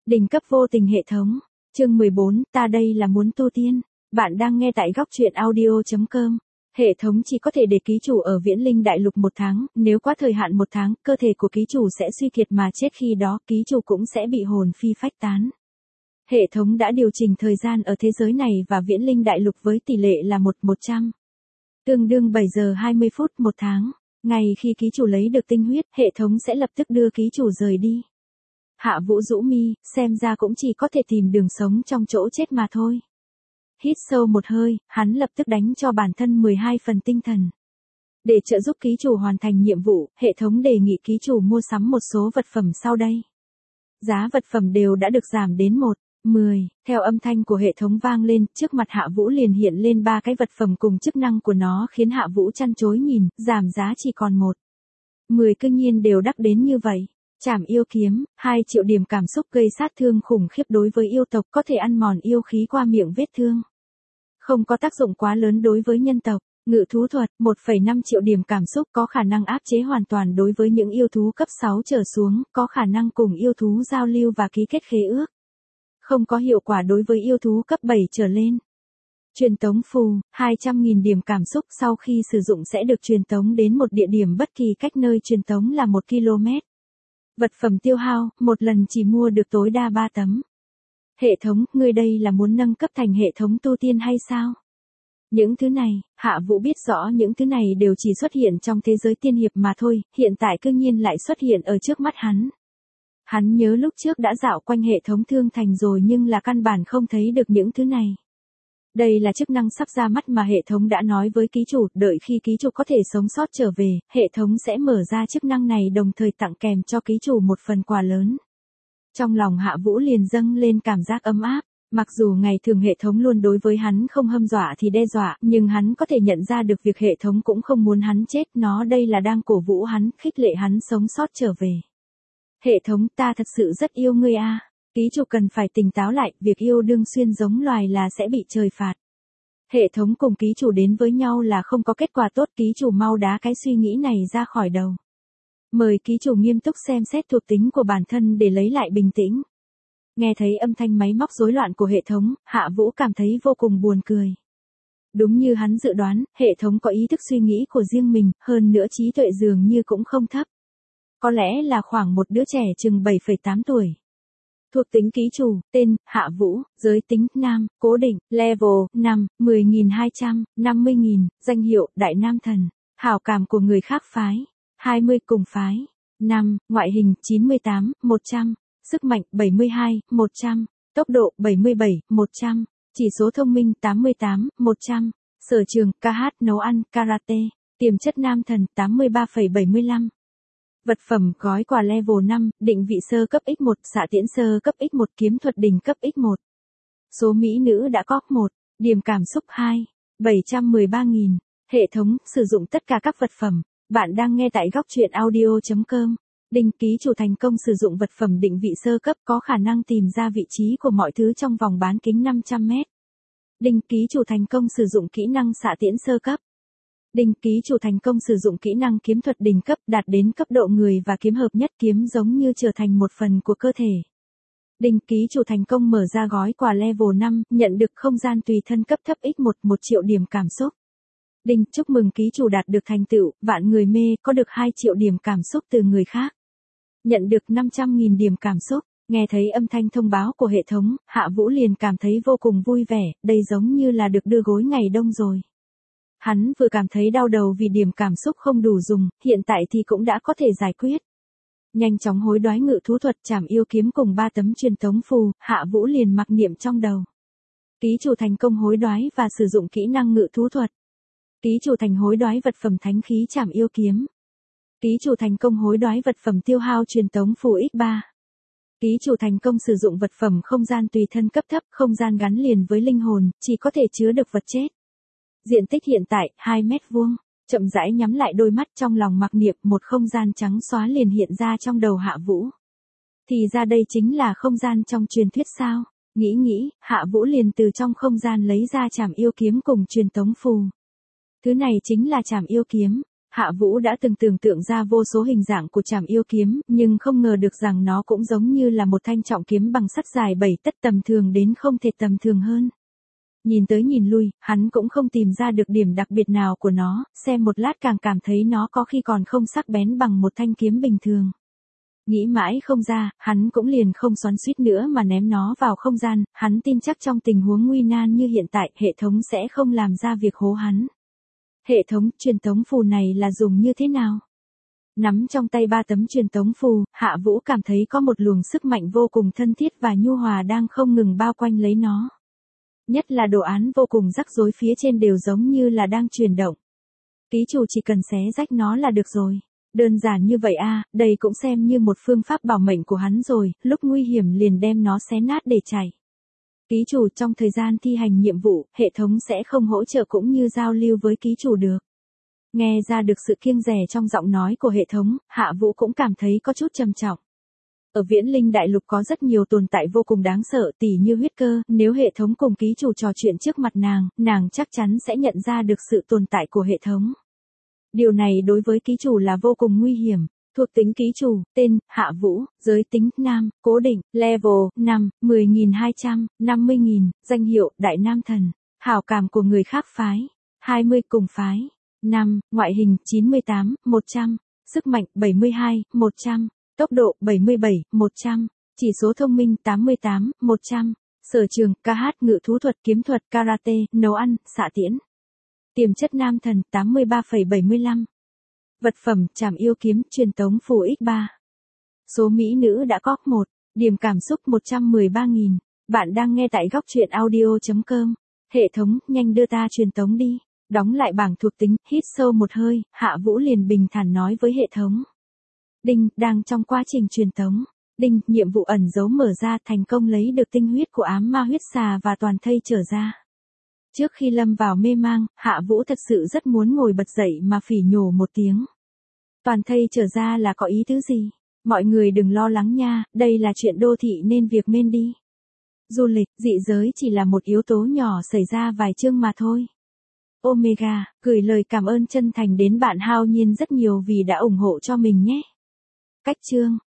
Đỉnh cấp vô tình hệ thống. Chương 14, ta đây là muốn tu tiên. Bạn đang nghe tại góc truyện audio.com. Hệ thống chỉ có thể để ký chủ ở Viễn Linh Đại Lục 1 tháng, nếu quá thời hạn 1 tháng, cơ thể của ký chủ sẽ suy kiệt mà chết, khi đó ký chủ cũng sẽ bị hồn phi phách tán. Hệ thống đã điều chỉnh thời gian ở thế giới này và Viễn Linh Đại Lục với tỷ lệ là 1:100. Tương đương 7 giờ 20 phút 1 tháng. Ngày khi ký chủ lấy được tinh huyết, hệ thống sẽ lập tức đưa ký chủ rời đi. Hạ Vũ rũ mi, xem ra cũng chỉ có thể tìm đường sống trong chỗ chết mà thôi. Hít sâu một hơi, hắn lập tức đánh cho bản thân 12 phần tinh thần. Để trợ giúp ký chủ hoàn thành nhiệm vụ, hệ thống đề nghị ký chủ mua sắm một số vật phẩm sau đây. Giá vật phẩm đều đã được giảm đến 1:10. Theo âm thanh của hệ thống vang lên, trước mặt Hạ Vũ liền hiện lên 3 cái vật phẩm cùng chức năng của nó, khiến Hạ Vũ chăn chối nhìn, giảm giá chỉ còn 1:10, cương nhiên đều đắt đến như vậy. Trảm yêu kiếm, 2 triệu điểm cảm xúc gây sát thương khủng khiếp đối với yêu tộc, có thể ăn mòn yêu khí qua miệng vết thương. Không có tác dụng quá lớn đối với nhân tộc. Ngự thú thuật, 1,5 triệu điểm cảm xúc, có khả năng áp chế hoàn toàn đối với những yêu thú cấp 6 trở xuống, có khả năng cùng yêu thú giao lưu và ký kết khế ước. Không có hiệu quả đối với yêu thú cấp 7 trở lên. Truyền tống phù, 200.000 điểm cảm xúc, sau khi sử dụng sẽ được truyền tống đến một địa điểm bất kỳ, cách nơi truyền tống là 1 km. Vật phẩm tiêu hao, một lần chỉ mua được tối đa 3 tấm. Hệ thống, ngươi đây là muốn nâng cấp thành hệ thống tu tiên hay sao? Những thứ này, Hạ Vũ biết rõ những thứ này đều chỉ xuất hiện trong thế giới tiên hiệp mà thôi, hiện tại cương nhiên lại xuất hiện ở trước mắt hắn. Hắn nhớ lúc trước đã dạo quanh hệ thống thương thành rồi nhưng là căn bản không thấy được những thứ này. Đây là chức năng sắp ra mắt mà hệ thống đã nói với ký chủ, đợi khi ký chủ có thể sống sót trở về, hệ thống sẽ mở ra chức năng này đồng thời tặng kèm cho ký chủ một phần quà lớn. Trong lòng Hạ Vũ liền dâng lên cảm giác ấm áp. Mặc dù ngày thường hệ thống luôn đối với hắn không hâm dọa thì đe dọa, nhưng hắn có thể nhận ra được việc hệ thống cũng không muốn hắn chết, nó đây là đang cổ vũ hắn, khích lệ hắn sống sót trở về. Hệ thống, ta thật sự rất yêu ngươi a. Ký chủ cần phải tỉnh táo lại, việc yêu đương xuyên giống loài là sẽ bị trời phạt. Hệ thống cùng ký chủ đến với nhau là không có kết quả tốt, ký chủ mau đá cái suy nghĩ này ra khỏi đầu. Mời ký chủ nghiêm túc xem xét thuộc tính của bản thân để lấy lại bình tĩnh. Nghe thấy âm thanh máy móc rối loạn của hệ thống, Hạ Vũ cảm thấy vô cùng buồn cười. Đúng như hắn dự đoán, hệ thống có ý thức suy nghĩ của riêng mình, hơn nữa trí tuệ dường như cũng không thấp. Có lẽ là khoảng một đứa trẻ chừng 7,8 tuổi. Thuộc tính ký chủ, tên, Hạ Vũ, giới tính, nam, cố định, level, 5, 10.200, 50.000, danh hiệu, Đại Nam Thần, hảo cảm của người khác phái, 20 cùng phái, 5, ngoại hình, 98, 100. Sức mạnh 72, 100, tốc độ 77, 100, chỉ số thông minh 88, 100, sở trường ca hát, nấu ăn, karate, tiềm chất nam thần 83,75. Vật phẩm gói quà level 5, định vị sơ cấp X1, xạ tiễn sơ cấp X1, kiếm thuật đỉnh cấp X1. Số mỹ nữ đã có 1, điểm cảm xúc 2, 713.000. Hệ thống sử dụng tất cả các vật phẩm. Bạn đang nghe tại góc truyện audio.com. Đinh, ký chủ thành công sử dụng vật phẩm định vị sơ cấp, có khả năng tìm ra vị trí của mọi thứ trong vòng bán kính 500 mét. Đinh, ký chủ thành công sử dụng kỹ năng xạ tiễn sơ cấp. Đinh, ký chủ thành công sử dụng kỹ năng kiếm thuật đỉnh cấp, đạt đến cấp độ người và kiếm hợp nhất, kiếm giống như trở thành một phần của cơ thể. Đinh, ký chủ thành công mở ra gói quà level 5, nhận được không gian tùy thân cấp thấp X1, 1 triệu điểm cảm xúc. Đinh, chúc mừng ký chủ đạt được thành tựu, vạn người mê, có được 2 triệu điểm cảm xúc từ người khác. Nhận được 500.000 điểm cảm xúc. Nghe thấy âm thanh thông báo của hệ thống, Hạ Vũ liền cảm thấy vô cùng vui vẻ, đây giống như là được đưa gối ngày đông rồi. Hắn vừa cảm thấy đau đầu vì điểm cảm xúc không đủ dùng, hiện tại thì cũng đã có thể giải quyết. Nhanh chóng hối đoái ngự thú thuật, trảm yêu kiếm cùng 3 tấm truyền tống phù, Hạ Vũ liền mặc niệm trong đầu. Ký chủ thành công hối đoái và sử dụng kỹ năng ngự thú thuật. Ký chủ thành hối đoái vật phẩm thánh khí trảm yêu kiếm. Ký chủ thành công hối đoái vật phẩm tiêu hao truyền tống phù X3. Ký chủ thành công sử dụng vật phẩm không gian tùy thân cấp thấp, không gian gắn liền với linh hồn, chỉ có thể chứa được vật chết. Diện tích hiện tại, 2 mét vuông. Chậm rãi nhắm lại đôi mắt, trong lòng mặc niệm, một không gian trắng xóa liền hiện ra trong đầu Hạ Vũ. Thì ra đây chính là không gian trong truyền thuyết sao? Nghĩ, Hạ Vũ liền từ trong không gian lấy ra trảm yêu kiếm cùng truyền tống phù. Thứ này chính là trảm yêu kiếm. Hạ Vũ đã từng tưởng tượng ra vô số hình dạng của trảm yêu kiếm, nhưng không ngờ được rằng nó cũng giống như là một thanh trọng kiếm bằng sắt dài 7 tấc, tầm thường đến không thể tầm thường hơn. Nhìn tới nhìn lui, hắn cũng không tìm ra được điểm đặc biệt nào của nó, xem một lát càng cảm thấy nó có khi còn không sắc bén bằng một thanh kiếm bình thường. Nghĩ mãi không ra, hắn cũng liền không xoắn xuýt nữa mà ném nó vào không gian, hắn tin chắc trong tình huống nguy nan như hiện tại, hệ thống sẽ không làm ra việc hố hắn. Hệ thống truyền tống phù này là dùng như thế nào? Nắm trong tay 3 tấm truyền tống phù, Hạ Vũ cảm thấy có một luồng sức mạnh vô cùng thân thiết và nhu hòa đang không ngừng bao quanh lấy nó. Nhất là đồ án vô cùng rắc rối phía trên đều giống như là đang chuyển động. Ký chủ chỉ cần xé rách nó là được rồi. Đơn giản như vậy à, đây cũng xem như một phương pháp bảo mệnh của hắn rồi, lúc nguy hiểm liền đem nó xé nát để chạy. Ký chủ trong thời gian thi hành nhiệm vụ, hệ thống sẽ không hỗ trợ cũng như giao lưu với ký chủ được. Nghe ra được sự kiêng dè trong giọng nói của hệ thống, Hạ Vũ cũng cảm thấy có chút trầm trọng. Ở Viễn Linh Đại Lục có rất nhiều tồn tại vô cùng đáng sợ, tỉ như huyết cơ, nếu hệ thống cùng ký chủ trò chuyện trước mặt nàng chắc chắn sẽ nhận ra được sự tồn tại của hệ thống. Điều này đối với ký chủ là vô cùng nguy hiểm. Thuộc tính ký chủ, tên, Hạ Vũ, giới tính, nam, cố định, level, 5, 10.200, 50.000, danh hiệu, Đại Nam Thần, hảo cảm của người khác phái, 20 cùng phái, 5, ngoại hình, 98, 100, sức mạnh, 72, 100, tốc độ, 77, 100, chỉ số thông minh, 88, 100, sở trường, ca hát, ngự thú thuật, kiếm thuật, karate, nấu ăn, xạ tiễn. Tiềm chất nam thần, 83,75. Vật phẩm, trảm yêu kiếm, truyền tống phù X3. Số mỹ nữ đã có 1. Điểm cảm xúc 113.000. Bạn đang nghe tại góc truyện audio.com. Hệ thống, nhanh đưa ta truyền tống đi. Đóng lại bảng thuộc tính, hít sâu một hơi, Hạ Vũ liền bình thản nói với hệ thống. Đinh, đang trong quá trình truyền tống. Đinh, nhiệm vụ ẩn dấu mở ra, thành công lấy được tinh huyết của ám ma huyết xà và toàn thây trở ra. Trước khi lâm vào mê mang, Hạ Vũ thật sự rất muốn ngồi bật dậy mà phỉ nhổ một tiếng. Toàn thây trở ra là có ý tứ gì? Mọi người đừng lo lắng nha, đây là chuyện đô thị nên việc men đi. Du lịch, dị giới chỉ là một yếu tố nhỏ xảy ra vài chương mà thôi. Omega, gửi lời cảm ơn chân thành đến bạn Hao Nhiên rất nhiều vì đã ủng hộ cho mình nhé. Cách chương